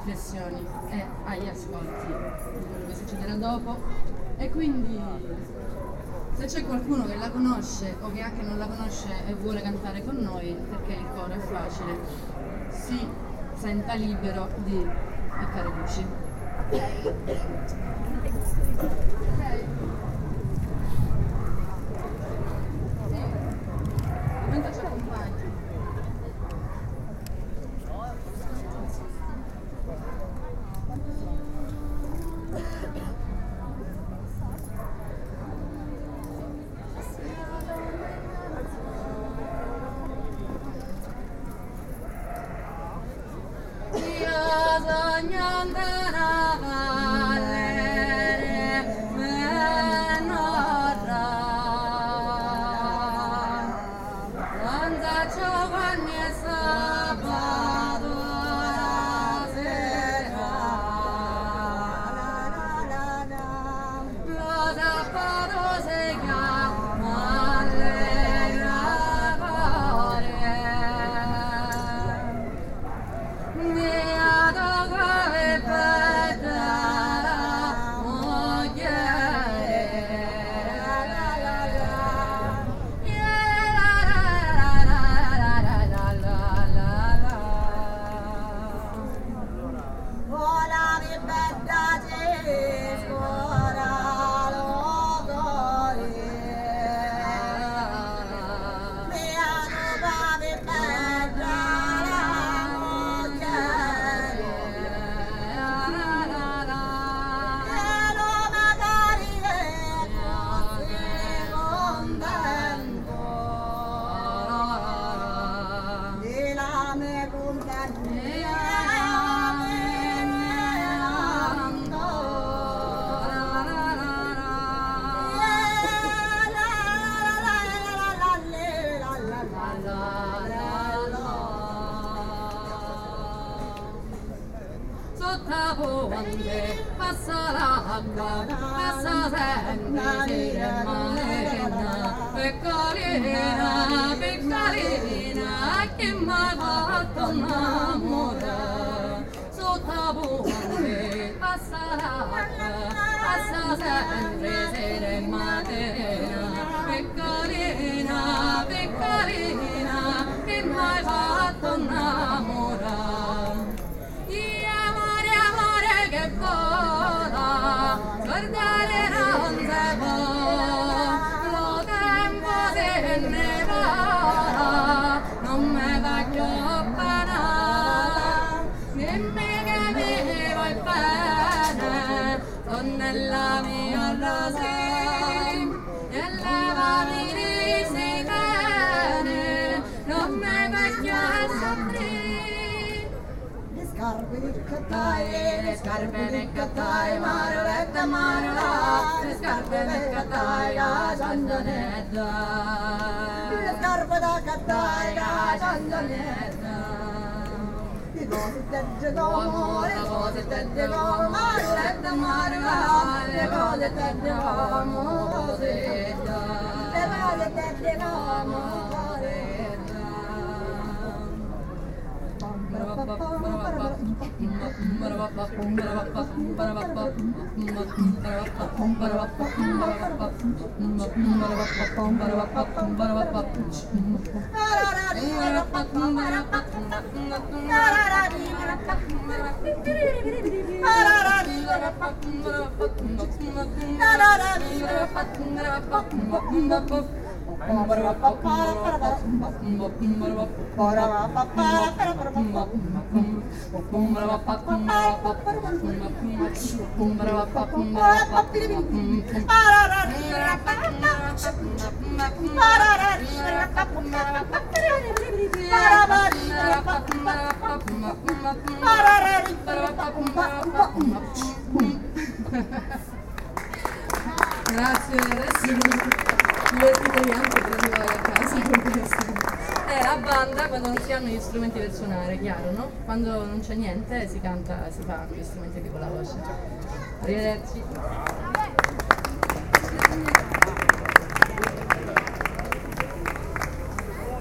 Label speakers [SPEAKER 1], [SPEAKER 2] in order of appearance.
[SPEAKER 1] riflessioni e agli ascolti di quello che succederà dopo. E quindi se c'è qualcuno che la conosce o che anche non la conosce e vuole cantare con noi, perché il coro è facile, si senta libero di piccare luci. Mentre ci accompagni.
[SPEAKER 2] Passa l'acqua, passa sempre serena, piccolina, piccolina, che mi ha fatto innamorare. Sotto ponte, passa l'acqua, passa sempre serena, piccolina, piccolina, che mi ha fatto innamorare. Che vola, guardare non si può, lo tempo se ne va, non mi voglio bene, dimmi che mi vuoi bene, sono nella mia rosa, nella mia bene, non mi voglio soffrire. Le scarpe di Cattai, Maroletta, Marola, le scarpe di Cattai, la Giangianetta. Le scarpe da Cattai, la Giangianetta. Le cose tette come Maroletta, Marola, le cose tette come Cosetta. Le cose tette come Cosetta.
[SPEAKER 1] Grazie, adesso divertitevi anche per arrivare a casa con questo. La banda quando non si hanno gli strumenti per suonare, chiaro, no? Quando non c'è niente si canta, si fanno gli strumenti con la voce. Arrivederci.